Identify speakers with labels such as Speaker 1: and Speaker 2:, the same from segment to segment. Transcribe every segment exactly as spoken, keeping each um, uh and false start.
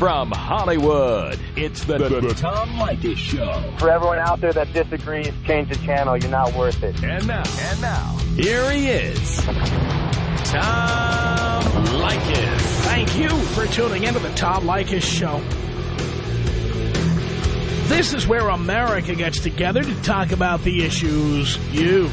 Speaker 1: From Hollywood, it's the, the, the Tom Leykis Show.
Speaker 2: For everyone out there that disagrees, change the channel. You're not worth it.
Speaker 1: And now, and now, here he is, Tom Leykis.
Speaker 3: Thank you for tuning into the Tom Leykis Show. This is where America gets together to talk about the issues you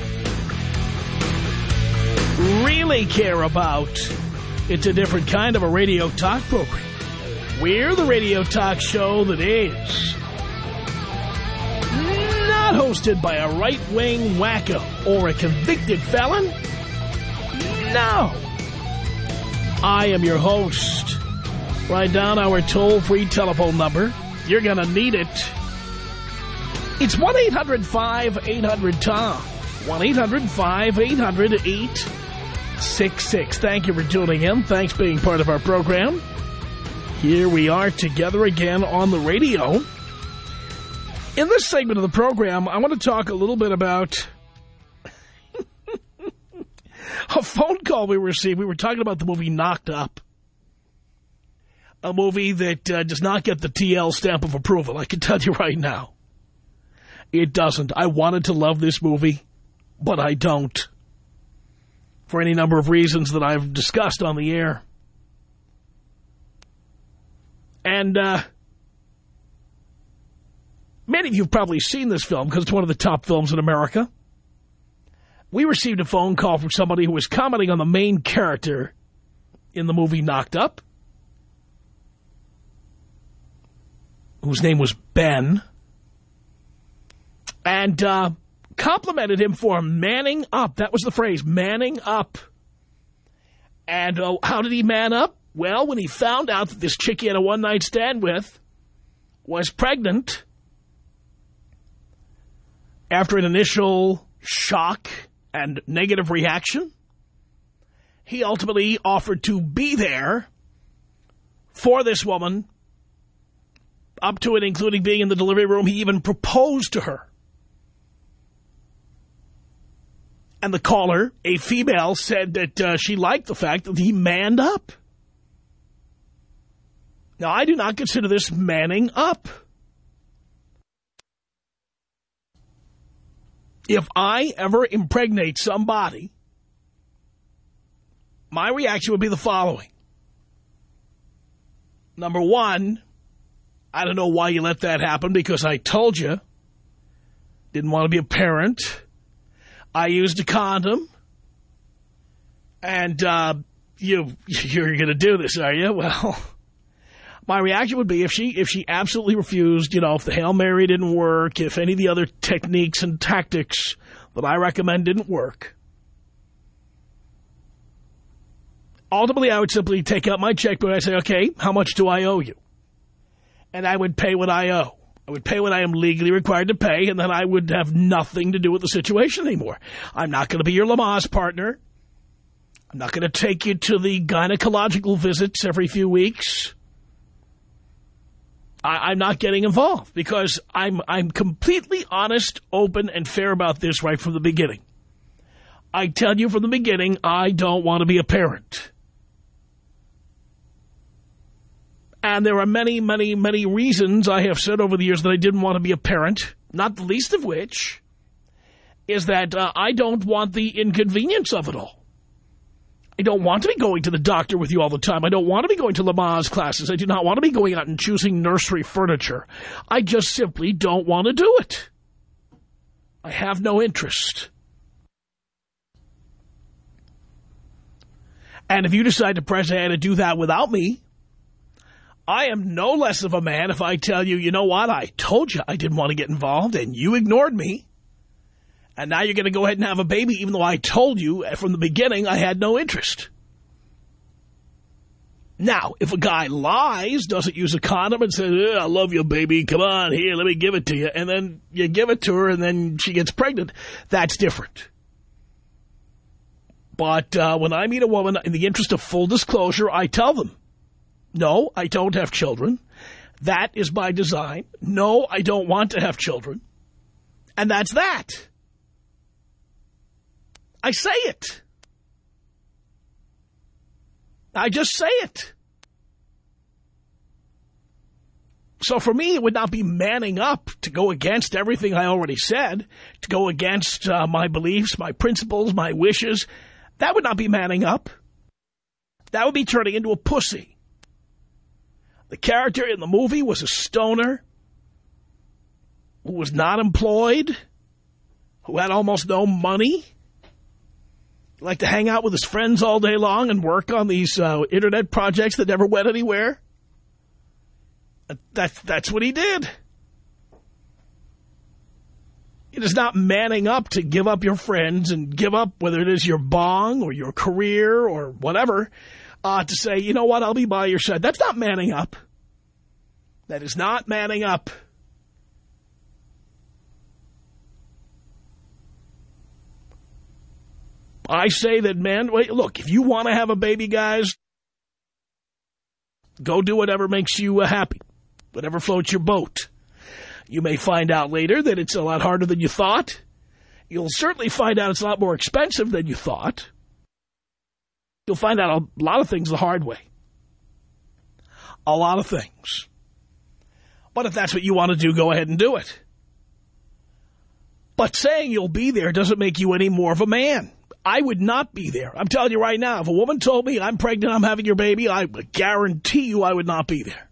Speaker 3: really care about. It's a different kind of a radio talk program. We're the radio talk show that is not hosted by a right-wing wacko or a convicted felon. No. I am your host. Write down our toll-free telephone number. You're going to need it. It's one eight hundred five eight hundred Tom. one eight hundred five eight hundred eight six six. Thank you for tuning in. Thanks for being part of our program. Here we are together again on the radio. In this segment of the program, I want to talk a little bit about a phone call we received. We were talking about the movie Knocked Up. A movie that uh, does not get the T L stamp of approval, I can tell you right now. It doesn't. I wanted to love this movie, but I don't. For any number of reasons that I've discussed on the air. And uh, many of you have probably seen this film because it's one of the top films in America. We received a phone call from somebody who was commenting on the main character in the movie Knocked Up, whose name was Ben, and uh, complimented him for manning up. That was the phrase, manning up. And uh, how did he man up? Well, when he found out that this chick he had a one-night stand with was pregnant, after an initial shock and negative reaction, he ultimately offered to be there for this woman, up to and including being in the delivery room. He even proposed to her. And the caller, a female, said that uh, she liked the fact that he manned up. Now, I do not consider this manning up. If I ever impregnate somebody, my reaction would be the following. Number one, I don't know why you let that happen, because I told you. Didn't want to be a parent. I used a condom. And uh, you, you're going to do this, are you? Well, my reaction would be if she if she absolutely refused, you know, if the Hail Mary didn't work, if any of the other techniques and tactics that I recommend didn't work, ultimately I would simply take out my checkbook and I'd say, okay, how much do I owe you? And I would pay what I owe. I would pay what I am legally required to pay, and then I would have nothing to do with the situation anymore. I'm not going to be your Lamaze partner. I'm not going to take you to the gynecological visits every few weeks. I, I'm not getting involved because I'm, I'm completely honest, open, and fair about this right from the beginning. I tell you from the beginning, I don't want to be a parent. And there are many, many, many reasons I have said over the years that I didn't want to be a parent, not the least of which is that uh, I don't want the inconvenience of it all. I don't want to be going to the doctor with you all the time. I don't want to be going to Lamaze classes. I do not want to be going out and choosing nursery furniture. I just simply don't want to do it. I have no interest. And if you decide to press ahead and do that without me, I am no less of a man if I tell you, you know what, I told you I didn't want to get involved and you ignored me. And now you're going to go ahead and have a baby even though I told you from the beginning I had no interest. Now, if a guy lies, doesn't use a condom and says, oh, I love you, baby, come on, here, let me give it to you, and then you give it to her and then she gets pregnant, that's different. But uh, when I meet a woman, in the interest of full disclosure, I tell them, no, I don't have children. That is by design. No, I don't want to have children. And that's that. I say it. I just say it. So for me, it would not be manning up to go against everything I already said, to go against uh, my beliefs, my principles, my wishes. That would not be manning up. That would be turning into a pussy. The character in the movie was a stoner who was not employed, who had almost no money, liked to hang out with his friends all day long and work on these uh, internet projects that never went anywhere. That's, that's what he did. It is not manning up to give up your friends and give up whether it is your bong or your career or whatever, uh, to say, you know what, I'll be by your side. That's not manning up. That is not manning up. I say that, man, wait, look, if you want to have a baby, guys, go do whatever makes you uh, happy, whatever floats your boat. You may find out later that it's a lot harder than you thought. You'll certainly find out it's a lot more expensive than you thought. You'll find out a lot of things the hard way. A lot of things. But if that's what you want to do, go ahead and do it. But saying you'll be there doesn't make you any more of a man. I would not be there. I'm telling you right now, if a woman told me I'm pregnant, I'm having your baby, I guarantee you I would not be there.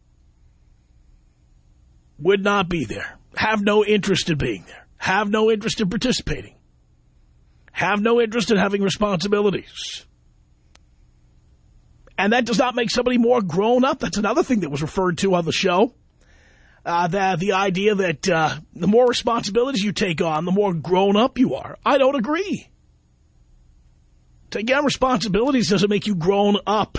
Speaker 3: Would not be there. Have no interest in being there. Have no interest in participating. Have no interest in having responsibilities. And that does not make somebody more grown up. That's another thing that was referred to on the show. Uh, the, the idea that uh, the more responsibilities you take on, the more grown up you are. I don't agree. Taking on responsibilities doesn't make you grown up.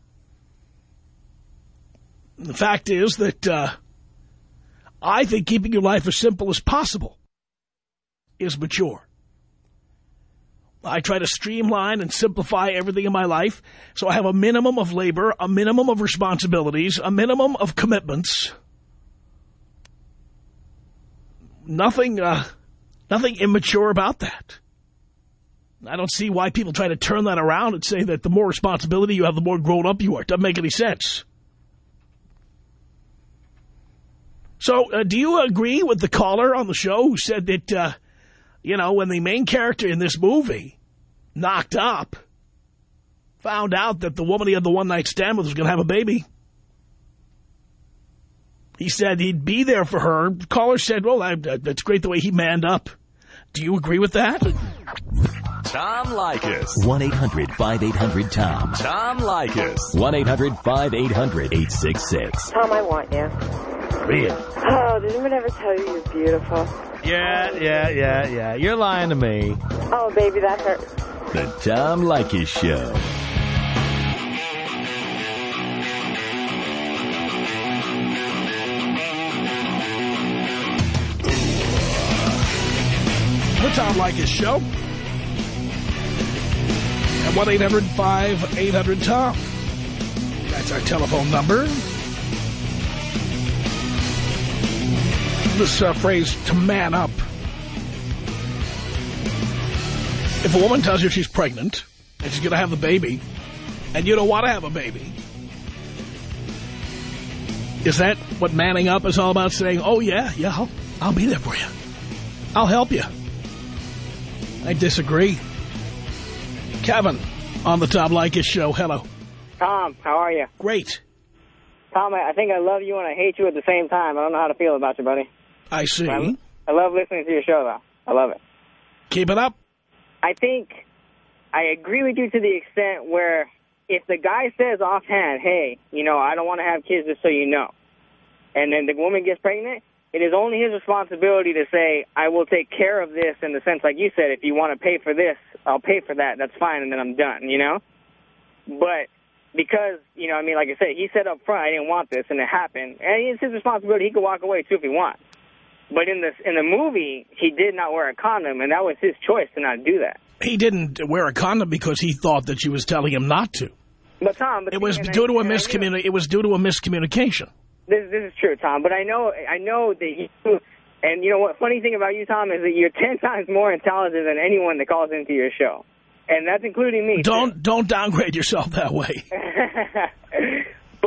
Speaker 3: The fact is that uh, I think keeping your life as simple as possible is mature. I try to streamline and simplify everything in my life so I have a minimum of labor, a minimum of responsibilities, a minimum of commitments. Nothing, uh, nothing immature about that. I don't see why people try to turn that around and say that the more responsibility you have, the more grown up you are. It doesn't make any sense. So, uh, do you agree with the caller on the show who said that, uh, you know, when the main character in this movie knocked up, found out that the woman he had the one-night stand with was going to have a baby, he said he'd be there for her. The caller said, well, I, that's great the way he manned up. Do you agree with that?
Speaker 1: Tom Leykis.
Speaker 4: one eight hundred five eight hundred Tom.
Speaker 1: Tom Leykis.
Speaker 4: one eight hundred five eight hundred eight six six.
Speaker 5: Tom, I want you.
Speaker 3: Really?
Speaker 5: Oh, did anyone ever tell you you're beautiful?
Speaker 6: Yeah, yeah, yeah, yeah. You're lying to me.
Speaker 5: Oh, baby, that hurts.
Speaker 4: The Tom Leykis Show.
Speaker 3: The Tom Leykis Show. At one eight hundred five eight hundred Tom. That's our telephone number. This uh, phrase, to man up. If a woman tells you she's pregnant and she's going to have the baby and you don't want to have a baby, is that what manning up is all about? Saying, oh, yeah, yeah, I'll, I'll be there for you. I'll help you. I disagree. Kevin on the Tom Leykis Show. Hello.
Speaker 2: Tom, how are you?
Speaker 3: Great.
Speaker 2: Tom, I think I love you and I hate you at the same time. I don't know how to feel about you, buddy.
Speaker 3: I see.
Speaker 2: I, I love listening to your show, though. I love it.
Speaker 3: Keep it up.
Speaker 2: I think I agree with you to the extent where if the guy says offhand, hey, you know, I don't want to have kids just so you know, and then the woman gets pregnant, it is only his responsibility to say, I will take care of this in the sense, like you said, if you want to pay for this, I'll pay for that. That's fine, and then I'm done, you know? But because, you know, I mean, like I said, he said up front, I didn't want this, and it happened. And it's his responsibility. He could walk away, too, if he wants. But in the, in the movie, he did not wear a condom, and that was his choice to not do that.
Speaker 3: He didn't wear a condom because he thought that she was telling him not to.
Speaker 2: But, Tom... But
Speaker 3: it was
Speaker 2: and
Speaker 3: due
Speaker 2: I,
Speaker 3: to a miscommunication. It was due to a miscommunication.
Speaker 2: This, this is true, Tom, but I know I know that you... And you know what, funny thing about you, Tom, is that you're ten times more intelligent than anyone that calls into your show. And that's including me.
Speaker 3: Don't
Speaker 2: too.
Speaker 3: don't downgrade yourself that way.
Speaker 2: But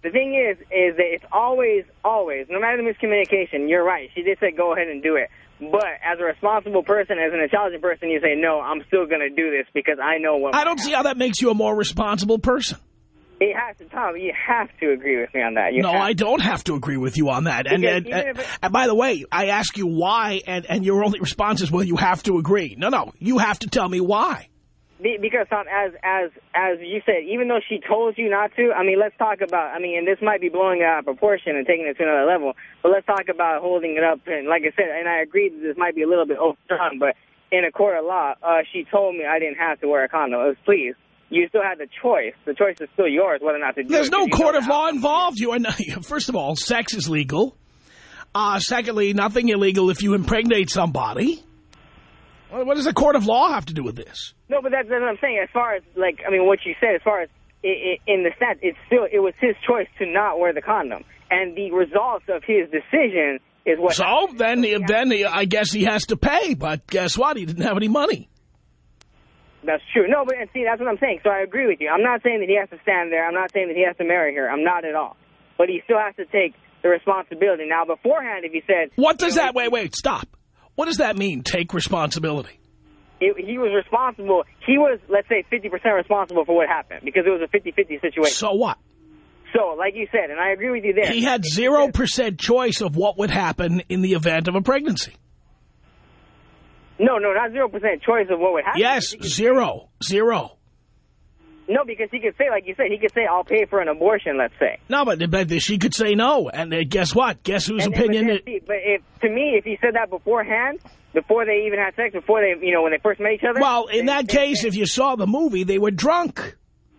Speaker 2: the thing is, is that it's always, always, no matter the miscommunication, you're right. She did say go ahead and do it. But as a responsible person, as an intelligent person, you say, no, I'm still going to do this because I know what...
Speaker 3: I don't see how that makes you a more responsible person.
Speaker 2: It has to, Tom, you have to agree with me on that. You
Speaker 3: no, I don't have to agree with you on that. And, and, and, it, and by the way, I ask you why, and, and your only response is, well, you have to agree. No, no, you have to tell me why.
Speaker 2: Because, Tom, as as as you said, even though she told you not to, I mean, let's talk about, I mean, and this might be blowing it out of proportion and taking it to another level, but let's talk about holding it up. And like I said, and I agree that this might be a little bit overstrong, but in a court of law, uh, she told me I didn't have to wear a condom. It was, please, you still had the choice. The choice is still yours whether or not to do
Speaker 3: There's
Speaker 2: it.
Speaker 3: There's no court of law involved. You are not, first of all, sex is legal. Uh, secondly, nothing illegal if you impregnate somebody. What does a court of law have to do with this?
Speaker 2: No, but that's, that's what I'm saying. As far as, like, I mean, what you said, as far as it, it, in the sense, it's still, it was his choice to not wear the condom. And the results of his decision is what...
Speaker 3: So, then, he, then he, I guess he has to pay. But guess what? He didn't have any money.
Speaker 2: That's true. No, but and see, that's what I'm saying. So I agree with you. I'm not saying that he has to stand there. I'm not saying that he has to marry her. I'm not at all. But he still has to take the responsibility. Now, beforehand, if he said...
Speaker 3: What does that... Wait, wait, stop. What does that mean, take responsibility?
Speaker 2: It, he was responsible. He was, let's say, fifty percent responsible for what happened because it was a fifty fifty situation.
Speaker 3: So what?
Speaker 2: So, like you said, and I agree with you there.
Speaker 3: He had zero percent choice of what would happen in the event of a pregnancy.
Speaker 2: No, no, not zero percent choice of what would happen.
Speaker 3: Yes, zero. Zero.
Speaker 2: No, because he could say, like you said, he could say, I'll pay for an abortion, let's say.
Speaker 3: No, but, but she could say no. And uh, guess what? Guess whose
Speaker 2: and,
Speaker 3: opinion...
Speaker 2: But, then, but if, to me, if he said that beforehand, before they even had sex, before they, you know, when they first met each other...
Speaker 3: Well, in
Speaker 2: they,
Speaker 3: that
Speaker 2: they,
Speaker 3: case,
Speaker 2: they,
Speaker 3: if you saw the movie, they were drunk.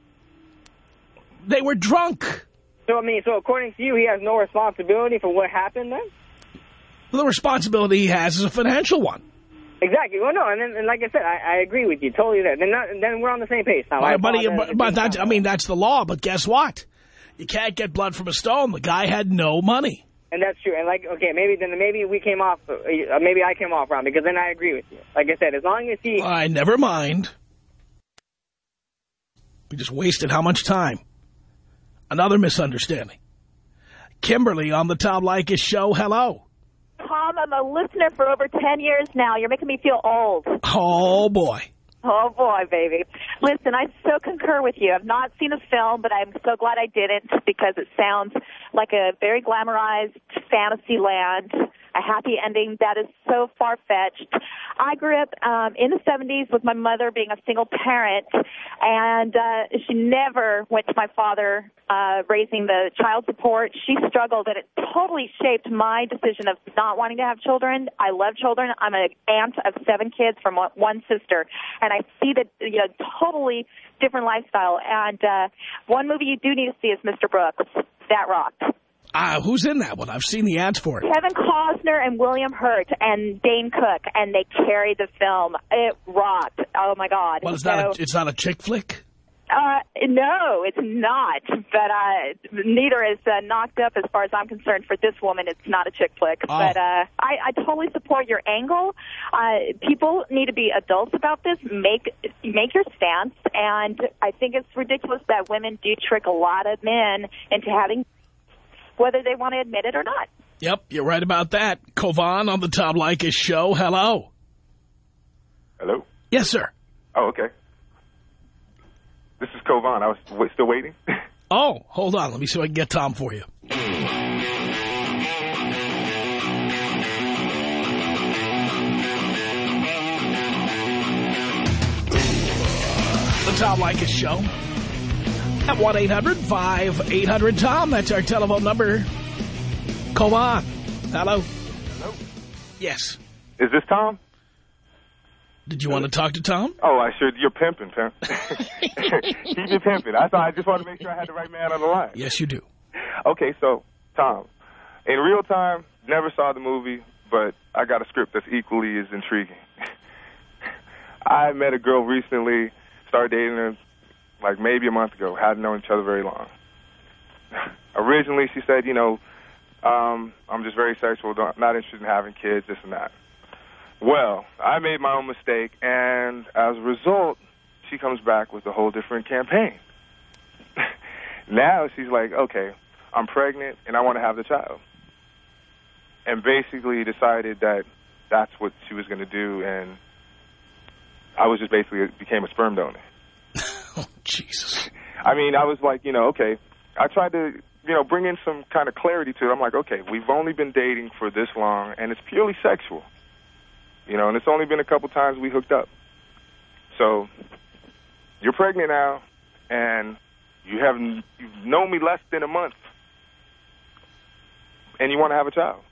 Speaker 3: They were drunk.
Speaker 2: So, I mean, so according to you, he has no responsibility for what happened then?
Speaker 3: The responsibility he has is a financial one.
Speaker 2: Exactly. Well, no, and, then, and like I said, I, I agree with you totally there. Then, not, then we're on the same page now.
Speaker 3: Well, but but, but that, I mean, that's the law. But guess what? You can't get blood from a stone. The guy had no money.
Speaker 2: And that's true. And like, okay, maybe then maybe we came off, uh, maybe I came off wrong because then I agree with you. Like I said, as long as he...
Speaker 3: I never mind. We just wasted how much time? Another misunderstanding. Kimberly on the Tom Leykis show. Hello.
Speaker 7: Tom, I'm a listener for over ten years now. You're making me feel old.
Speaker 3: Oh, boy.
Speaker 7: Oh, boy, baby. Listen, I so concur with you. I've not seen a film, but I'm so glad I didn't because it sounds like a very glamorized fantasy land, a happy ending that is so far-fetched. I grew up um, in the seventies with my mother being a single parent, and uh, she never went to my father uh, raising the child support. She struggled, and it totally shaped my decision of not wanting to have children. I love children. I'm an aunt of seven kids from one, one sister, and I see the you know totally different lifestyle. And uh, one movie you do need to see is Mister Brooks. That rocked.
Speaker 3: Uh, who's in that one? I've seen the ads for it.
Speaker 7: Kevin Costner and William Hurt and Dane Cook, and they carried the film. It rocked. Oh, my God.
Speaker 3: Well, it's,
Speaker 7: so,
Speaker 3: not a, it's not a chick flick?
Speaker 7: Uh, no, it's not. But uh, neither is uh, Knocked Up as far as I'm concerned. For this woman, it's not a chick flick.
Speaker 3: Oh.
Speaker 7: But uh, I, I totally support your angle. Uh, people need to be adults about this. Make make your stance. And I think it's ridiculous that women do trick a lot of men into having, whether they want to admit it or not.
Speaker 3: Yep, you're right about that. Kovan on the Tom Leykis show. Hello.
Speaker 8: Hello?
Speaker 3: Yes, sir.
Speaker 8: Oh, okay. This is Kovan. I was w still waiting.
Speaker 3: Oh, hold on. Let me see if I can get Tom for you. The Tom Leykis show. At one eight hundred five eight hundred Tom. That's our telephone number. Kovan. Hello.
Speaker 8: Hello?
Speaker 3: Yes.
Speaker 8: Is this Tom?
Speaker 3: Did you want to talk to Tom?
Speaker 8: Oh, I sure. You're pimping, pimp. Keep it pimping. I thought I just wanted to make sure I had the right man on the line.
Speaker 3: Yes, you do.
Speaker 8: Okay, so, Tom, in real time, never saw the movie, but I got a script that's equally as intriguing. I met a girl recently, started dating her like maybe a month ago, hadn't known each other very long. Originally, she said, you know, um, I'm just very sexual, don't, not interested in having kids, this and that. Well, I made my own mistake, and as a result, she comes back with a whole different campaign. Now she's like, okay, I'm pregnant and I want to have the child. And basically decided that that's what she was going to do, and I was just basically became a sperm donor.
Speaker 3: Oh, Jesus.
Speaker 8: I mean, I was like, you know, okay, I tried to, you know, bring in some kind of clarity to it. I'm like, okay, we've only been dating for this long, and it's purely sexual. You know, and it's only been a couple times we hooked up. So you're pregnant now, and you haven't, you've known me less than a month, and you want to have a child.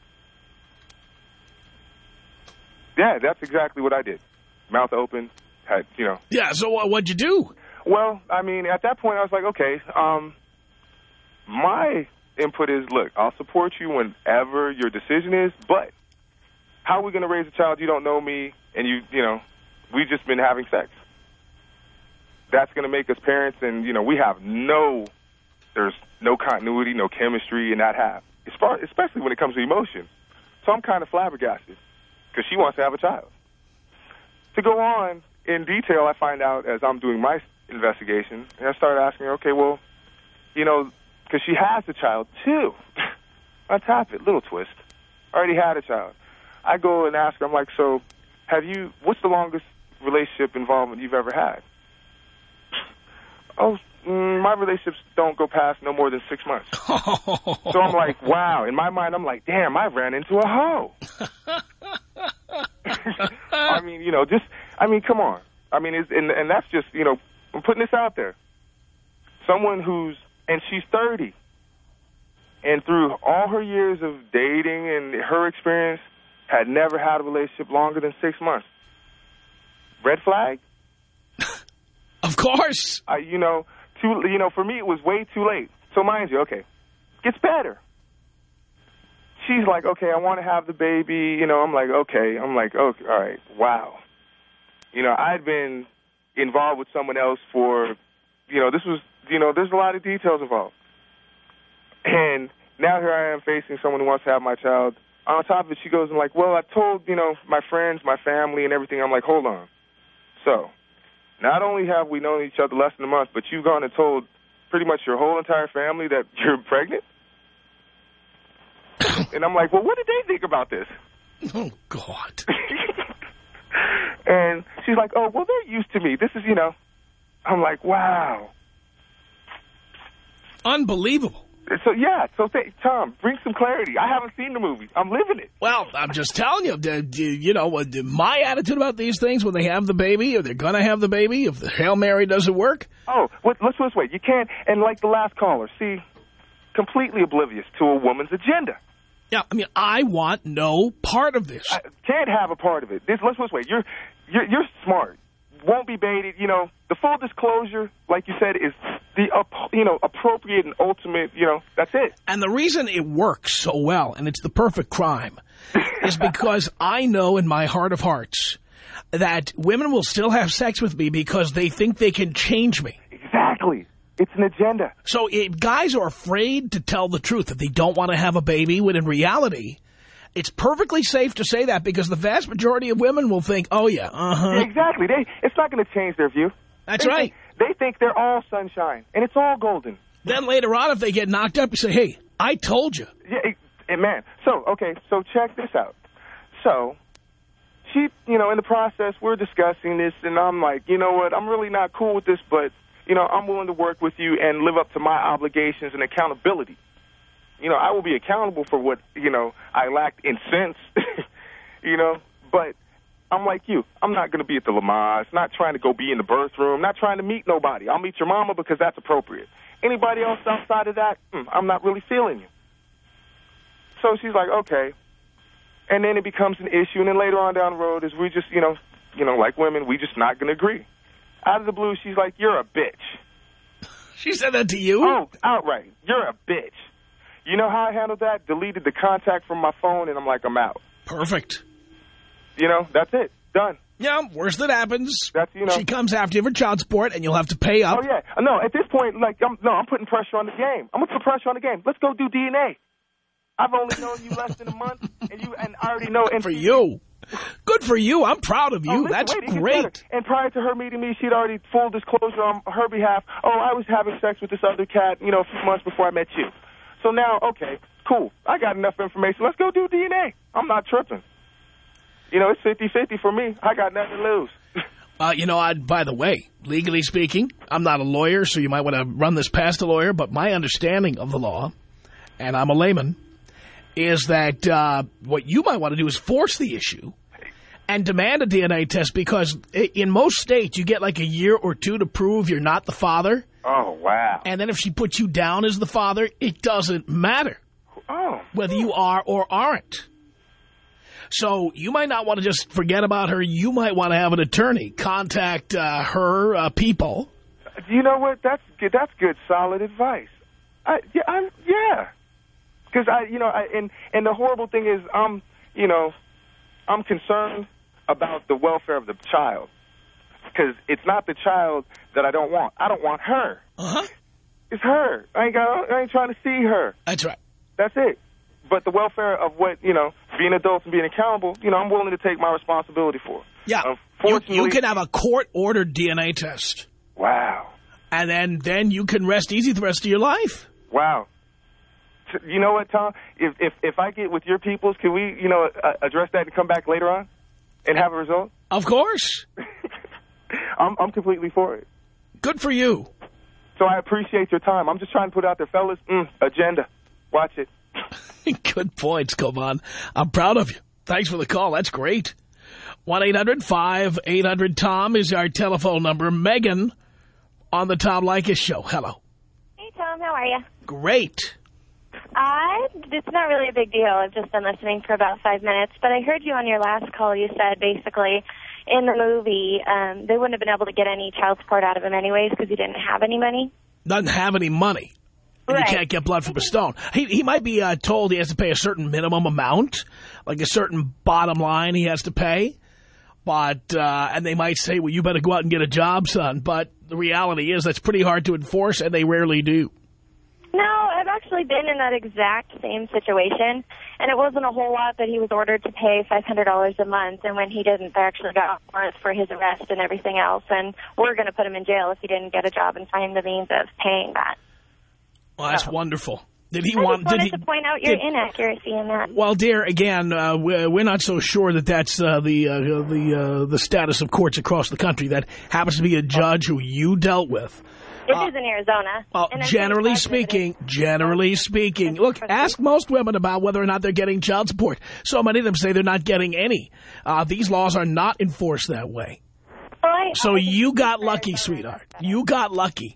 Speaker 8: Yeah, that's exactly what I did. Mouth open, had, you know.
Speaker 3: Yeah, so uh, what'd you do?
Speaker 8: Well, I mean, at that point, I was like, okay, um, my input is, look, I'll support you whenever your decision is, but how are we going to raise a child? You don't know me, and you, you know, we've just been having sex. That's going to make us parents, and, you know, we have no, there's no continuity, no chemistry in that half, as far, especially when it comes to emotion. So I'm kind of flabbergasted because she wants to have a child. To go on in detail, I find out as I'm doing my investigation, and I started asking her, okay, well, you know, because she has a child, too. On top of it, little twist. Already had a child. I go and ask her, I'm like, so have you, what's the longest relationship involvement you've ever had? Oh, mm, my relationships don't go past no more than six months. So I'm like, wow. In my mind, I'm like, damn, I ran into a hoe. I mean, you know, just, I mean, come on. I mean, it's, and, and that's just, you know, I'm putting this out there. Someone who's, and she's thirty. And through all her years of dating and her experience, had never had a relationship longer than six months. Red flag?
Speaker 3: Of course.
Speaker 8: I, you know, too, you know, for me, it was way too late. So mind you, okay, gets better. She's like, okay, I want to have the baby. You know, I'm like, okay. I'm like, okay, all right, wow. You know, I'd been involved with someone else for, you know, this was, you know, there's a lot of details involved. And now here I am facing someone who wants to have my child. On top of it, she goes and like, well, I told, you know, my friends, my family and everything. I'm like, hold on. So not only have we known each other less than a month, but you've gone and told pretty much your whole entire family that you're pregnant? And I'm like, well, what did they think about this?
Speaker 3: Oh, God.
Speaker 8: And she's like, oh, well, they're used to me. This is, you know, I'm like, wow.
Speaker 3: Unbelievable.
Speaker 8: So, yeah, so, th Tom, bring some clarity. I haven't seen the movie. I'm living it.
Speaker 3: Well, I'm just telling you, you know, my attitude about these things when they have the baby or they're going to have the baby, if the Hail Mary doesn't work.
Speaker 8: Oh, let's put it this way. You can't, and like the last caller, see, completely oblivious to a woman's agenda.
Speaker 3: Yeah, I mean, I want no part of this.
Speaker 8: I can't have a part of it. This, let's put it this way. You're, you're, you're smart. Won't be baited. You know, the full disclosure, like you said, is the, you know, appropriate and ultimate, you know, that's it.
Speaker 3: And the reason it works so well, and it's the perfect crime, is because I know in my heart of hearts that women will still have sex with me because they think they can change me.
Speaker 8: Exactly. It's an agenda.
Speaker 3: So if guys are afraid to tell the truth that they don't want to have a baby, when in reality, it's perfectly safe to say that because the vast majority of women will think, oh, yeah, uh-huh.
Speaker 8: Exactly. They, it's not going to change their view.
Speaker 3: That's
Speaker 8: they
Speaker 3: right.
Speaker 8: Think, they think they're all sunshine, and it's all golden.
Speaker 3: Then later on, if they get knocked up, you say, hey, I told you.
Speaker 8: Yeah, it, it, man. So, okay, so check this out. So, she, you know, in the process, we're discussing this, and I'm like, you know what, I'm really not cool with this, but, you know, I'm willing to work with you and live up to my obligations and accountability. You know, I will be accountable for what, you know, I lacked in sense, you know, but I'm like you. I'm not going to be at the Lamaze, not trying to go be in the birth room, not trying to meet nobody. I'll meet your mama because that's appropriate. Anybody else outside of that, mm, I'm not really feeling you. So she's like, okay. And then it becomes an issue, and then later on down the road is we just, you know, you know, like women, we just not going to agree. Out of the blue, she's like, you're a bitch.
Speaker 3: She said that to you?
Speaker 8: Oh, outright. You're a bitch. You know how I handled that? Deleted the contact from my phone, and I'm like, I'm out.
Speaker 3: Perfect.
Speaker 8: You know, that's it. Done.
Speaker 3: Yeah, worst that happens.
Speaker 8: That's, you know.
Speaker 3: She comes after you for child support, and you'll have to pay up.
Speaker 8: Oh, yeah. No, at this point, like, I'm, no, I'm putting pressure on the game. I'm going to put pressure on the game. Let's go do D N A. I've only known you less than a month, and you and I already know.
Speaker 3: Good for you. Good for you. I'm proud of you.
Speaker 8: Oh, listen,
Speaker 3: That's
Speaker 8: wait,
Speaker 3: great.
Speaker 8: And prior to her meeting me, she'd already full disclosure on her behalf. Oh, I was having sex with this other cat, you know, a few months before I met you. So now, okay, cool. I got enough information. Let's go do D N A. I'm not tripping. You know, it's fifty fifty for me. I got nothing to lose.
Speaker 3: Uh, you know, I, by the way, legally speaking, I'm not a lawyer, so you might want to run this past a lawyer, but my understanding of the law, and I'm a layman, is that uh, what you might want to do is force the issue and demand a D N A test, because in most states you get like a year or two to prove you're not the father.
Speaker 8: Oh, wow.
Speaker 3: And then if she puts you down as the father, it doesn't matter
Speaker 8: oh.
Speaker 3: whether you are or aren't. So you might not want to just forget about her. You might want to have an attorney contact uh, her uh, people.
Speaker 8: You know what? That's good. That's good, solid advice. I, yeah, I, yeah. Because I, you know, I, and and the horrible thing is, I'm, you know, I'm concerned about the welfare of the child. Because it's not the child that I don't want. I don't want her.
Speaker 3: Uh huh.
Speaker 8: It's her. I ain't got. I ain't trying to see her.
Speaker 3: That's right.
Speaker 8: That's it. But the welfare of what, you know, being adults and being accountable, you know, I'm willing to take my responsibility for.
Speaker 3: Yeah. You, you can have a court-ordered D N A test.
Speaker 8: Wow.
Speaker 3: And then, then you can rest easy the rest of your life.
Speaker 8: Wow. You know what, Tom? If if, if I get with your peoples, can we, you know, uh, address that and come back later on and have a result?
Speaker 3: Of course.
Speaker 8: I'm, I'm completely for it.
Speaker 3: Good for you.
Speaker 8: So I appreciate your time. I'm just trying to put out there, fellas, mm, agenda. Watch it.
Speaker 3: Good points, come on. I'm proud of you. Thanks for the call. That's great. one eight hundred five eight hundred Tom is our telephone number. Megan on the Tom Leykis Show. Hello.
Speaker 9: Hey, Tom. How are you?
Speaker 3: Great.
Speaker 9: I, it's not really a big deal. I've just been listening for about five minutes. But I heard you on your last call. You said basically in the movie um, they wouldn't have been able to get any child support out of him anyways because he didn't have any money.
Speaker 3: Doesn't have any money. And right. You can't get blood from a stone. He, he might be uh, told he has to pay a certain minimum amount, like a certain bottom line he has to pay. But, uh, and they might say, well, you better go out and get a job, son. But the reality is that's pretty hard to enforce, and they rarely do.
Speaker 9: No, I've actually been in that exact same situation. And it wasn't a whole lot, but he was ordered to pay five hundred dollars a month. And when he didn't, they actually got warrants for his arrest and everything else. And we're going to put him in jail if he didn't get a job and find the means of paying that.
Speaker 3: Well, that's oh. wonderful. Did he
Speaker 9: I
Speaker 3: want?
Speaker 9: just wanted
Speaker 3: did he,
Speaker 9: to point out your
Speaker 3: did,
Speaker 9: inaccuracy in that.
Speaker 3: Well, dear, again, uh, we're not so sure that that's uh, the uh, the uh, the status of courts across the country. That happens to be a judge who you dealt with.
Speaker 9: It
Speaker 3: uh,
Speaker 9: is in Arizona.
Speaker 3: Uh, generally speaking, generally speaking, look, ask most women about whether or not they're getting child support. So many of them say they're not getting any. Uh, these laws are not enforced that way.
Speaker 9: Well, I,
Speaker 3: so
Speaker 9: I
Speaker 3: you got lucky, sweetheart. You got lucky.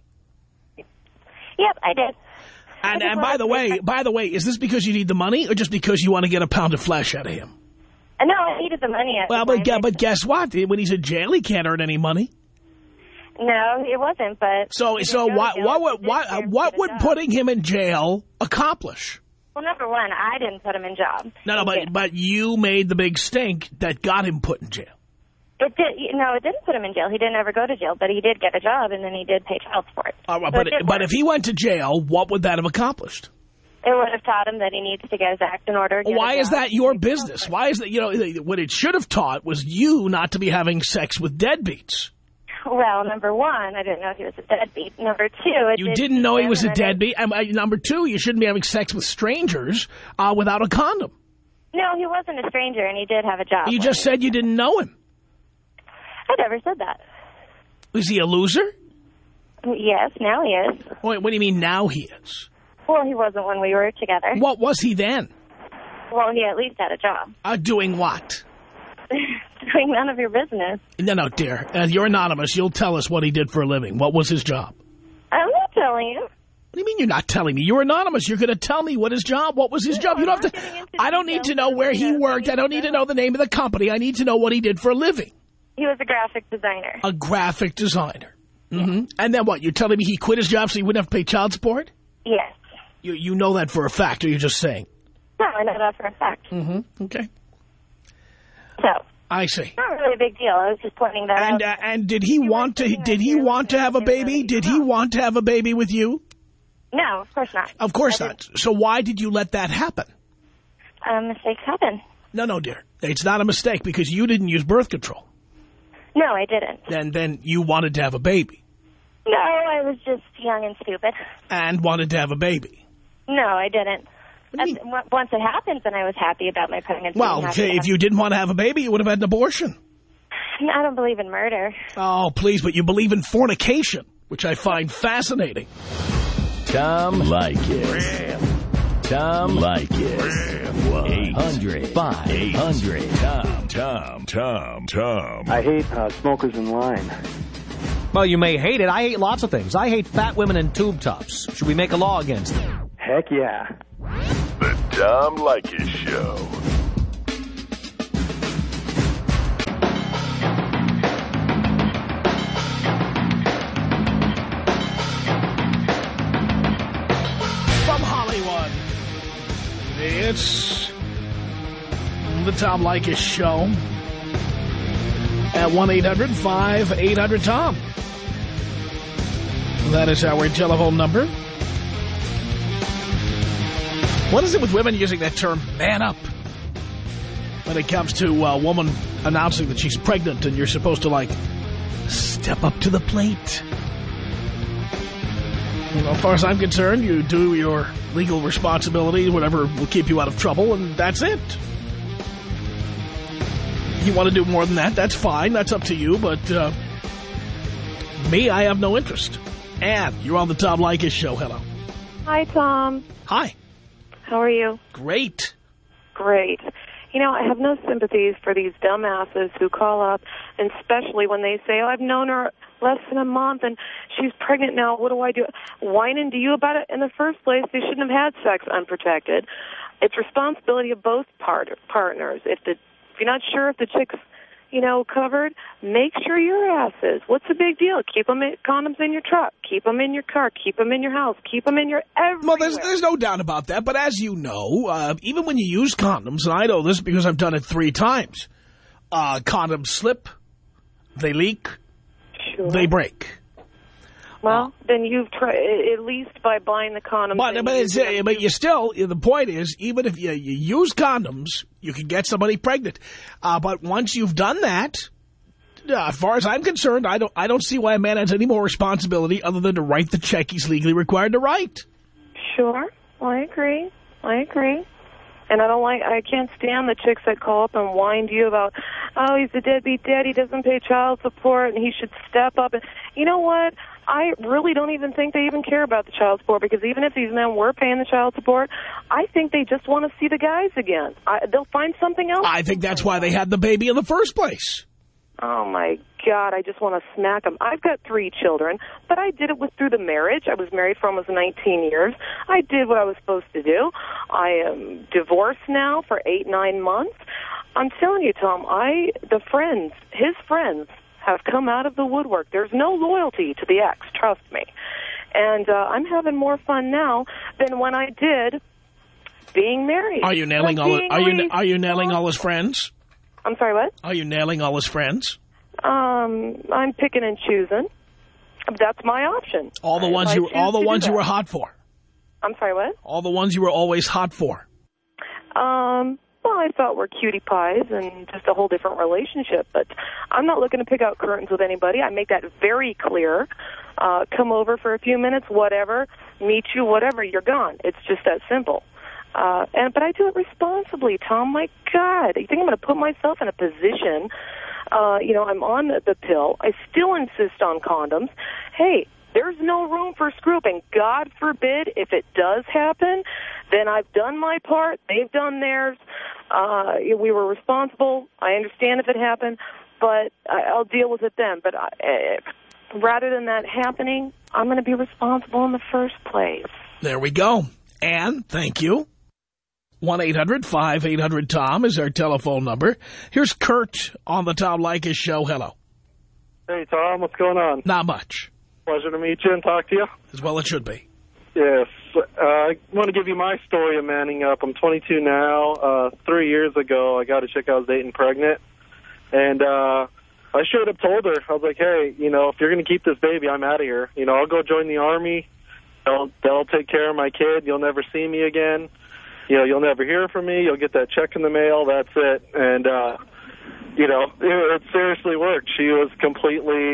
Speaker 9: Yep, I did.
Speaker 3: And, and by the way, by the way, is this because you need the money or just because you want to get a pound of flesh out of him?
Speaker 9: No, I needed the money.
Speaker 3: Well, but, yeah, but guess what? When he's in jail, he can't earn any money.
Speaker 9: No, it wasn't, but...
Speaker 3: So, so what, what, what, what, what would putting him in jail accomplish?
Speaker 9: Well, number one, I didn't put him in jail.
Speaker 3: No, no, but, but you made the big stink that got him put in jail.
Speaker 9: It did, no, it didn't put him in jail. He didn't ever go to jail, but he did get a job, and then he did pay child support.
Speaker 3: Uh,
Speaker 9: so
Speaker 3: but but if he went to jail, what would that have accomplished?
Speaker 9: It would have taught him that he needs to get his act in order.
Speaker 3: Why is that your business? Why is that, you know, what it should have taught was you not to be having sex with deadbeats.
Speaker 9: Well, number one, I didn't know he was a deadbeat. Number two, it
Speaker 3: You
Speaker 9: did
Speaker 3: didn't know he was a
Speaker 9: it,
Speaker 3: deadbeat. And, uh, number two, you shouldn't be having sex with strangers uh, without a condom.
Speaker 9: No, he wasn't a stranger, and he did have a job.
Speaker 3: You just said you didn't know him.
Speaker 9: I never said that.
Speaker 3: Is he a loser?
Speaker 9: Yes, now he is.
Speaker 3: Wait, what do you mean now he is?
Speaker 9: Well, he wasn't when we were together.
Speaker 3: What was he then?
Speaker 9: Well, he at least had a job.
Speaker 3: Uh, doing what?
Speaker 9: Doing none of your business.
Speaker 3: No, no, dear. Uh, you're anonymous. You'll tell us what he did for a living. What was his job?
Speaker 9: I'm not telling you.
Speaker 3: What do you mean you're not telling me? You're anonymous. You're going to tell me what his job, what was his
Speaker 9: no,
Speaker 3: job. You
Speaker 9: I'm
Speaker 3: don't have to. I don't need to know where he worked. I don't need to know the name of the company. I need to know what he did for a living.
Speaker 9: He was a graphic designer.
Speaker 3: A graphic designer. Mm-hmm. And then what? You're telling me he quit his job so he wouldn't have to pay child support?
Speaker 9: Yes.
Speaker 3: You you know that for a fact, or you're just saying?
Speaker 9: No, I know that for a fact.
Speaker 3: Mm-hmm. Okay.
Speaker 9: So.
Speaker 3: I see.
Speaker 9: Not really a big deal. I was just pointing that
Speaker 3: and,
Speaker 9: out.
Speaker 3: Uh, and did he, he want to? Did he want to have a baby? Did he want to have a baby with you?
Speaker 9: No, of course not.
Speaker 3: Of course not. So why did you let that happen?
Speaker 9: Um, mistakes happen.
Speaker 3: No, no, dear. It's not a mistake because you didn't use birth control.
Speaker 9: No, I didn't.
Speaker 3: And then you wanted to have a baby.
Speaker 9: No, I was just young and stupid.
Speaker 3: And wanted to have a baby.
Speaker 9: No, I didn't. That's, once it happens, then I was happy about my pregnancy.
Speaker 3: Well, if you didn't want to have a baby, you would have had an abortion.
Speaker 9: I don't believe in murder.
Speaker 3: Oh, please, but you believe in fornication, which I find fascinating.
Speaker 4: Tom Leykis. Tom Leykis. one eight hundred five hundred Tom.
Speaker 1: Tom, Tom, Tom.
Speaker 10: I hate uh, smokers in line.
Speaker 6: Well, you may hate it. I hate lots of things. I hate fat women and tube tops. Should we make a law against them?
Speaker 10: Heck yeah.
Speaker 1: The Tom Leykis Show.
Speaker 3: From Hollywood, it's the Tom Leykis Show at one eight hundred five eight hundred Tom. That is our telephone number. What is it with women using that term, man up, when it comes to a woman announcing that she's pregnant and you're supposed to, like, step up to the plate? Well, as far as I'm concerned, you do your legal responsibility, whatever will keep you out of trouble, and that's it. If you want to do more than that, that's fine. That's up to you, but uh, me, I have no interest. Ann, you're on the Tom Leykis Show. Hello.
Speaker 5: Hi, Tom.
Speaker 3: Hi.
Speaker 5: How are you?
Speaker 3: Great.
Speaker 5: Great. You know, I have no sympathies for these dumbasses who call up, and especially when they say, oh, I've known her less than a month, and she's pregnant now. What do I do? Whining to you about it in the first place. They shouldn't have had sex unprotected. It's responsibility of both part partners. If the if you're not sure if the chick's, you know, covered, make sure your ass is. What's the big deal? Keep them in, condoms in your truck. Keep them in your car. Keep them in your house. Keep them in your everywhere.
Speaker 3: Well, there's, there's no doubt about that. But as you know, uh, even when you use condoms, and I know this because I've done it three times, uh, condoms slip, they leak, sure. they break.
Speaker 5: Well, then you've tried, at least by buying the condoms.
Speaker 3: But, but, it's, uh, but you still, the point is, even if you, you use condoms, you can get somebody pregnant. Uh, but once you've done that, uh, as far as I'm concerned, I don't, I don't see why a man has any more responsibility other than to write the check he's legally required to write.
Speaker 5: Sure. Well, I agree. I agree. And I don't like, I can't stand the chicks that call up and whine to you about, oh, he's a deadbeat dad, he doesn't pay child support, and he should step up. And you know what? I really don't even think they even care about the child support, because even if these men were paying the child support, I think they just want to see the guys again. I, they'll find something else.
Speaker 3: I think that's why they had the baby in the first place.
Speaker 5: Oh, my God, I just want to smack them. I've got three children, but I did it with through the marriage. I was married for almost nineteen years. I did what I was supposed to do. I am divorced now for eight, nine months. I'm telling you, Tom, I the friends, his friends, have come out of the woodwork. There's no loyalty to the ex, trust me. And uh, I'm having more fun now than when I did being married.
Speaker 3: Are you nailing all? Are you are you nailing all his friends?
Speaker 5: I'm sorry, what?
Speaker 3: Are you nailing all his friends?
Speaker 5: Um, I'm picking and choosing. That's my option.
Speaker 3: All the ones you all the ones you were hot for.
Speaker 5: I'm sorry, what?
Speaker 3: All the ones you were always hot for.
Speaker 5: Um. Well, I thought we're cutie pies and just a whole different relationship. But I'm not looking to pick out curtains with anybody. I make that very clear. Uh, come over for a few minutes, whatever. Meet you, whatever. You're gone. It's just that simple. Uh, and but I do it responsibly, Tom. My God, you think I'm going to put myself in a position? Uh, you know, I'm on the, the pill. I still insist on condoms. Hey, there's no room for screw-up, and God forbid if it does happen, then I've done my part. They've done theirs. Uh, we were responsible. I understand if it happened, but I'll deal with it then. But I, uh, rather than that happening, I'm going to be responsible in the first place.
Speaker 3: There we go. Ann, thank you. one eight hundred five eight hundred Tom is our telephone number. Here's Kurt on the Tom Leykis Show. Hello.
Speaker 10: Hey, Tom. What's going on?
Speaker 3: Not much.
Speaker 10: Pleasure to meet you and talk to you.
Speaker 3: As well it should be.
Speaker 10: Yes. Uh, I want to give you my story of manning up. I'm twenty-two now. Uh, three years ago, I got a chick I was dating pregnant. And uh, I straight up told her, I was like, hey, you know, if you're going to keep this baby, I'm out of here. You know, I'll go join the Army. They'll, they'll take care of my kid. You'll never see me again. You know, you'll never hear from me. You'll get that check in the mail. That's it. And, uh, you know, it, it seriously worked. She was completely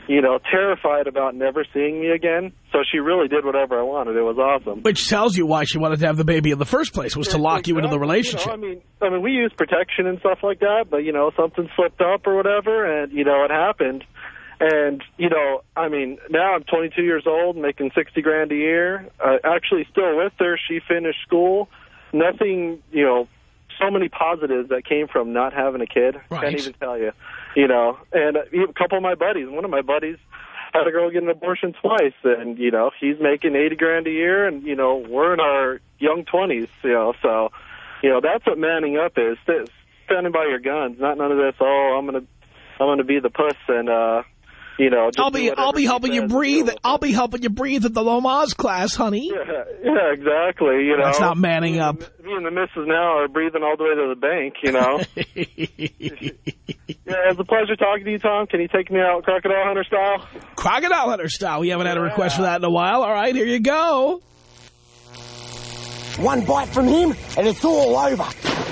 Speaker 10: you know, terrified about never seeing me again. So she really did whatever I wanted. It was awesome.
Speaker 3: Which tells you why she wanted to have the baby in the first place, was to lock
Speaker 10: exactly.
Speaker 3: you into the relationship.
Speaker 10: You know, I mean, I mean, we use protection and stuff like that, but, you know, something slipped up or whatever, and, you know, it happened. And, you know, I mean, now I'm twenty-two years old, making sixty grand a year. Uh, actually still with her. She finished school. Nothing, you know, so many positives that came from not having a kid.
Speaker 3: Right.
Speaker 10: Can't even tell you. You know, and a couple of my buddies, one of my buddies had a girl get an abortion twice, and, you know, he's making eighty grand a year, and, you know, we're in our young twenties, you know, so, you know, that's what manning up is, standing by your guns, not none of this, oh, I'm going to, I'm going to be the puss and, uh, you know, just
Speaker 3: I'll be I'll be helping you breathe. I'll be helping you breathe at the Lomaz class, honey.
Speaker 10: Yeah, yeah, exactly. You know,
Speaker 3: that's not manning up.
Speaker 10: Me and the missus now are breathing all the way to the bank. You know. Yeah, it's a pleasure talking to you, Tom. Can you take me out crocodile hunter style?
Speaker 3: Crocodile hunter style. We haven't had a request for that in a while. All right, here you go.
Speaker 11: One bite from him, and it's all over.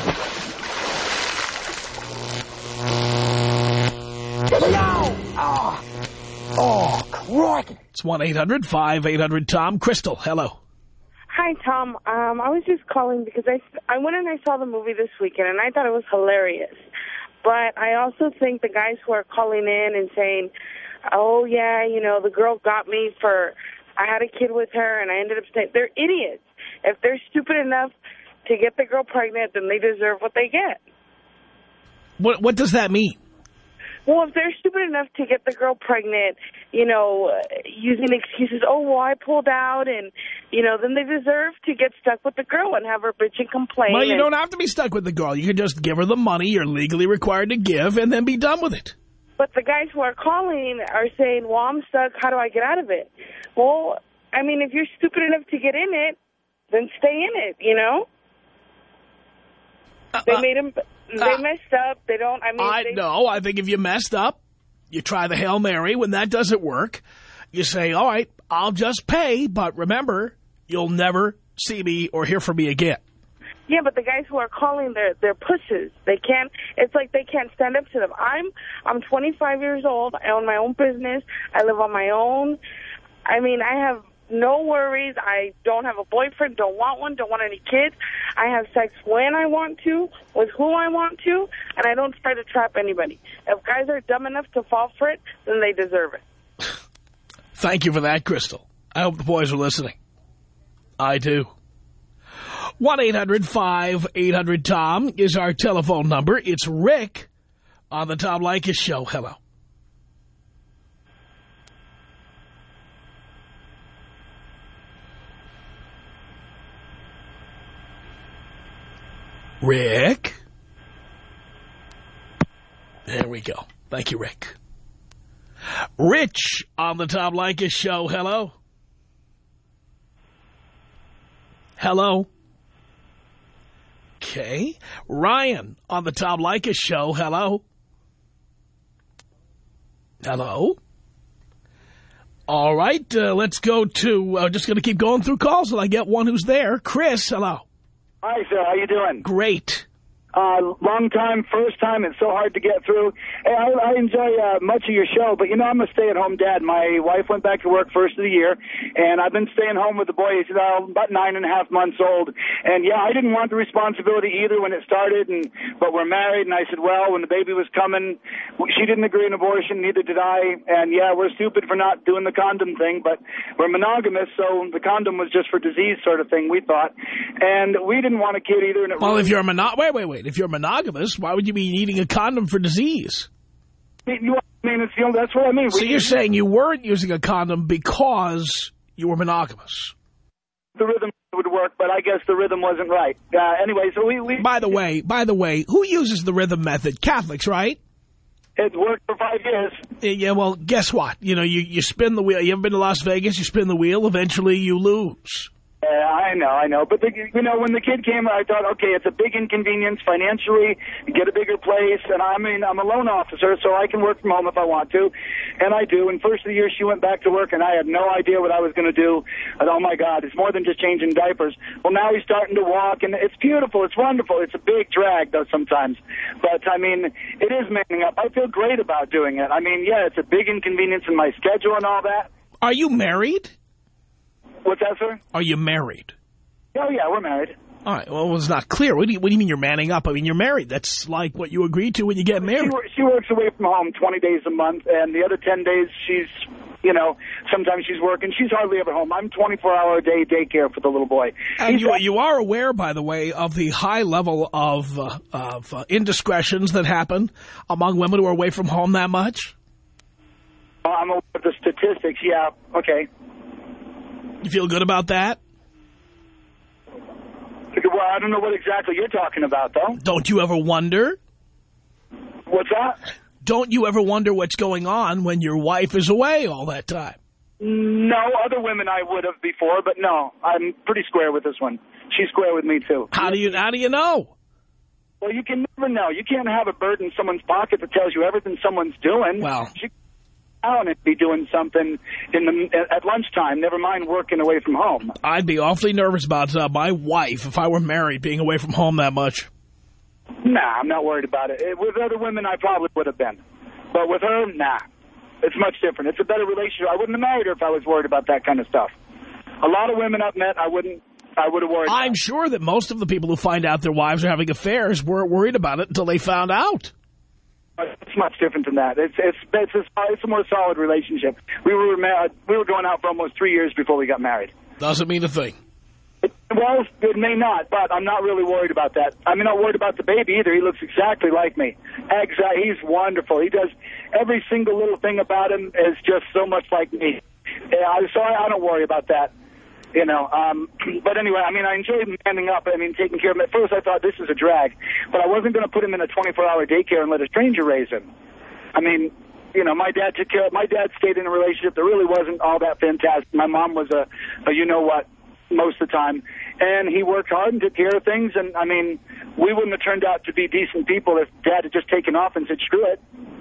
Speaker 11: Yo! Oh. Oh, crikey.
Speaker 3: It's one eight hundred five eight hundred Tom. Crystal, hello.
Speaker 12: Hi, Tom. Um, I was just calling because I, I went and I saw the movie this weekend, and I thought it was hilarious. But I also think the guys who are calling in and saying, oh, yeah, you know, the girl got me for, I had a kid with her, and I ended up staying, they're idiots. If they're stupid enough to get the girl pregnant, then they deserve what they get.
Speaker 3: What, what does that mean?
Speaker 12: Well, if they're stupid enough to get the girl pregnant, you know, uh, using excuses, oh, well, I pulled out, and, you know, then they deserve to get stuck with the girl and have her bitch and complain.
Speaker 3: Well, you
Speaker 12: and,
Speaker 3: don't have to be stuck with the girl. You can just give her the money you're legally required to give and then be done with it.
Speaker 12: But the guys who are calling are saying, well, I'm stuck. How do I get out of it? Well, I mean, if you're stupid enough to get in it, then stay in it, you know? Uh, they made them... They uh, messed up. They don't, I mean...
Speaker 3: I
Speaker 12: they,
Speaker 3: know. I think if you messed up, you try the Hail Mary. When that doesn't work, you say, all right, I'll just pay, but remember, you'll never see me or hear from me again.
Speaker 12: Yeah, but the guys who are calling, they're, they're pushes. They can't, it's like they can't stand up to them. I'm, I'm twenty-five years old. I own my own business. I live on my own. I mean, I have... no worries. I don't have a boyfriend, don't want one, don't want any kids. I have sex when I want to, with who I want to, and I don't try to trap anybody. If guys are dumb enough to fall for it, then they deserve it.
Speaker 3: Thank you for that, Crystal. I hope the boys are listening. I do. one eight hundred five eight hundred Tom is our telephone number. It's Rick on the Tom Leykis Show. Hello. Rick. There we go. Thank you, Rick. Rich on the Tom Leykis Show. Hello. Hello. Okay. Ryan on the Tom Leykis Show. Hello. Hello. All right. Uh, let's go to, uh, just going to keep going through calls until I get one who's there. Chris, hello.
Speaker 13: Hi, sir. How you doing?
Speaker 3: Great.
Speaker 13: Uh, long time, first time. It's so hard to get through. Hey, I, I enjoy uh, much of your show, but, you know, I'm a stay-at-home dad. My wife went back to work first of the year, and I've been staying home with the boy. He's uh, about nine and a half months old. And, yeah, I didn't want the responsibility either when it started, and but we're married. And I said, well, when the baby was coming, she didn't agree on abortion, neither did I. And, yeah, we're stupid for not doing the condom thing, but we're monogamous, so the condom was just for disease sort of thing, we thought. And we didn't want a kid either. And it
Speaker 3: well,
Speaker 13: really
Speaker 3: if you're a mono- wait, wait, wait. If you're monogamous, why would you be needing a condom for disease?
Speaker 13: I mean, it's, you know, that's what I mean.
Speaker 3: So
Speaker 13: we,
Speaker 3: you're saying you weren't using a condom because you were monogamous?
Speaker 13: The rhythm would work, but I guess the rhythm wasn't right. Uh, anyway, so we, we...
Speaker 3: By the way, by the way, who uses the rhythm method? Catholics, right?
Speaker 13: It worked for five years.
Speaker 3: Yeah, well, guess what? You know, you, you spin the wheel. You ever been to Las Vegas? You spin the wheel. Eventually, you lose.
Speaker 13: Yeah, I know, I know. But, the, you know, when the kid came, I thought, okay, it's a big inconvenience financially, get a bigger place. And, I mean, I'm a loan officer, so I can work from home if I want to. And I do. And first of the year, she went back to work, and I had no idea what I was going to do. And, oh, my God, it's more than just changing diapers. Well, now he's starting to walk, and it's beautiful. It's wonderful. It's a big drag, though, sometimes. But, I mean, it is manning up. I feel great about doing it. I mean, yeah, it's a big inconvenience in my schedule and all that.
Speaker 3: Are you married?
Speaker 13: What's that, sir?
Speaker 3: Are you married?
Speaker 13: Oh, yeah, we're married.
Speaker 3: All right, well, it's not clear. What do you, what do you mean you're manning up? I mean, you're married. That's like what you agreed to when you get married.
Speaker 13: She, she works away from home twenty days a month, and the other ten days she's, you know, sometimes she's working. She's hardly ever home. I'm twenty-four hour a day daycare for the little boy.
Speaker 3: And you, you are aware, by the way, of the high level of, uh, of uh, indiscretions that happen among women who are away from home that much?
Speaker 13: I'm aware of the statistics, yeah, okay.
Speaker 3: You feel good about that?
Speaker 13: Well, I don't know what exactly you're talking about, though.
Speaker 3: Don't you ever wonder?
Speaker 13: What's that?
Speaker 3: Don't you ever wonder what's going on when your wife is away all that time?
Speaker 13: No, other women I would have before, but no, I'm pretty square with this one. She's square with me, too.
Speaker 3: How do you, how do you know?
Speaker 13: Well, you can never know. You can't have a bird in someone's pocket that tells you everything someone's doing.
Speaker 3: Well...
Speaker 13: She and be doing something in the at lunchtime, never mind working away from home.
Speaker 3: I'd be awfully nervous about uh, my wife, if I were married, being away from home that much.
Speaker 13: Nah, I'm not worried about it. With other women, I probably would have been. But with her, nah. It's much different. It's a better relationship. I wouldn't have married her if I was worried about that kind of stuff. A lot of women I've met, I wouldn't, I would have worried
Speaker 3: I'm
Speaker 13: about.
Speaker 3: sure that most of the people who find out their wives are having affairs weren't worried about it until they found out.
Speaker 13: It's much different than that. It's it's it's a, it's a more solid relationship. We were married, we were going out for almost three years before we got married.
Speaker 3: Doesn't mean a thing.
Speaker 13: It, well, it may not, but I'm not really worried about that. I'm not worried about the baby either. He looks exactly like me. Exactly, he's wonderful. He does every single little thing about him is just so much like me. Yeah, so I, I don't worry about that. You know, um, but anyway, I mean, I enjoy manning up. I mean, taking care of him. At first, I thought this is a drag, but I wasn't going to put him in a twenty-four hour daycare and let a stranger raise him. I mean, you know, my dad took care of, my dad stayed in a relationship that really wasn't all that fantastic. My mom was a, a you-know-what most of the time, and he worked hard and took care of things, and, I mean, we wouldn't have turned out to be decent people if Dad had just taken off and said, screw it.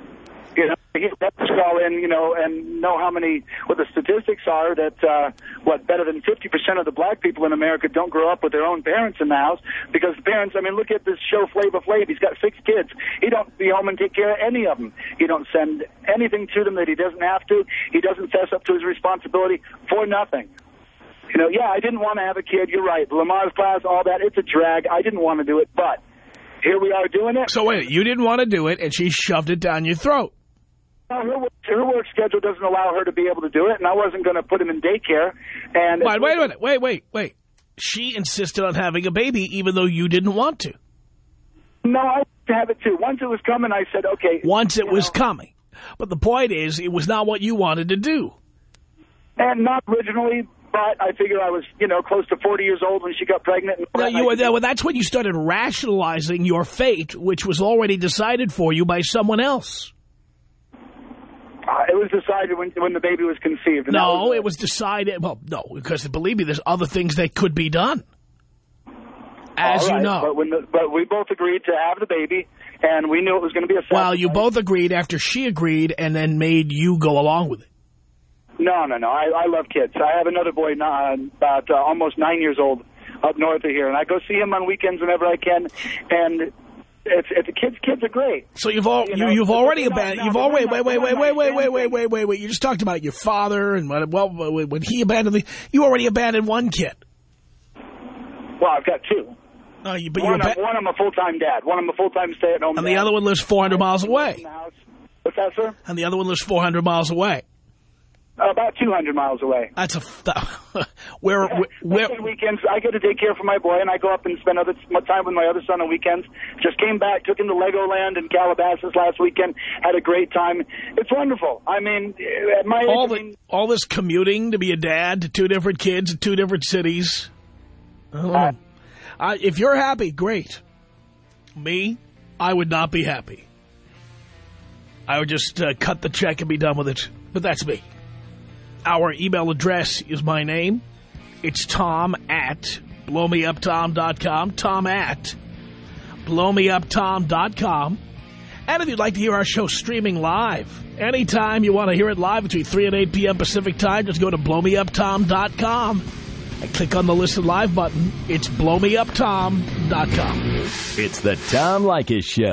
Speaker 13: You know, he had to call in, you know, and know how many, what the statistics are that, uh, what, better than fifty percent of the black people in America don't grow up with their own parents in the house because the parents, I mean, look at this show Flava Flav. He's got six kids. He don't be home and take care of any of them. He don't send anything to them that he doesn't have to. He doesn't fess up to his responsibility for nothing. You know, yeah, I didn't want to have a kid. You're right. Lamar's class, all that, it's a drag. I didn't want to do it, but here we are doing it.
Speaker 3: So wait, you didn't want to do it, and she shoved it down your throat.
Speaker 13: No, her, her work schedule doesn't allow her to be able to do it, and I wasn't going to put him in daycare. And
Speaker 3: wait, wait a minute. Wait, wait, wait. She insisted on having a baby even though you didn't want to.
Speaker 13: No, I wanted to have it too. Once it was coming, I said, okay.
Speaker 3: Once it was
Speaker 13: know.
Speaker 3: coming. But the point is, it was not what you wanted to do.
Speaker 13: And not originally, but I figure I was, you know, close to forty years old when she got pregnant. And
Speaker 3: no, you were there. Well, that's when you started rationalizing your fate, which was already decided for you by someone else.
Speaker 13: Uh, it was decided when when the baby was conceived. And
Speaker 3: no,
Speaker 13: was,
Speaker 3: it was decided. Well, no, because believe me, there's other things that could be done. As
Speaker 13: right,
Speaker 3: you know.
Speaker 13: But, when the, but we both agreed to have the baby, and we knew it was going to be a sacrifice.
Speaker 3: Well, you both agreed after she agreed and then made you go along with it.
Speaker 13: No, no, no. I, I love kids. I have another boy uh, about uh, almost nine years old up north of here, and I go see him on weekends whenever I can, and... It's, it's, kids, kids are great.
Speaker 3: So you've all you, know, you, you've already abandoned. You've already wait, wait, wait, wait, wait, wait, wait, wait, wait, wait. You just talked about your father and when, well, when he abandoned the. You already abandoned one kid.
Speaker 13: Well, I've got two.
Speaker 3: Oh, you, but
Speaker 13: one,
Speaker 3: you're
Speaker 13: I'm, one I'm a full time dad. One I'm a full time stay at home.
Speaker 3: And
Speaker 13: dad.
Speaker 3: the other one lives four hundred miles away.
Speaker 13: What's that, sir?
Speaker 3: And the other one lives four hundred miles away.
Speaker 13: Uh, about two hundred miles away.
Speaker 3: That's a... where,
Speaker 13: yeah.
Speaker 3: where,
Speaker 13: where weekends, I get to take care for my boy, and I go up and spend other time with my other son on weekends. Just came back, took him to Legoland in Calabasas last weekend, had a great time. It's wonderful. I mean, at my
Speaker 3: all,
Speaker 13: age...
Speaker 3: the,
Speaker 13: I mean,
Speaker 3: all this commuting to be a dad to two different kids in two different cities. I don't know. Uh, I, if you're happy, great. Me, I would not be happy. I would just uh, cut the check and be done with it. But that's me. Our email address is my name, It's Tom at blow me up tom dot com. Tom at blow me up tom dot com. And if you'd like to hear our show streaming live, anytime you want to hear it live between three and eight p.m. Pacific time, just go to blow me up tom dot com and click on the Listen Live button. It's blow me up tom dot com.
Speaker 4: It's the Tom Leykis Show.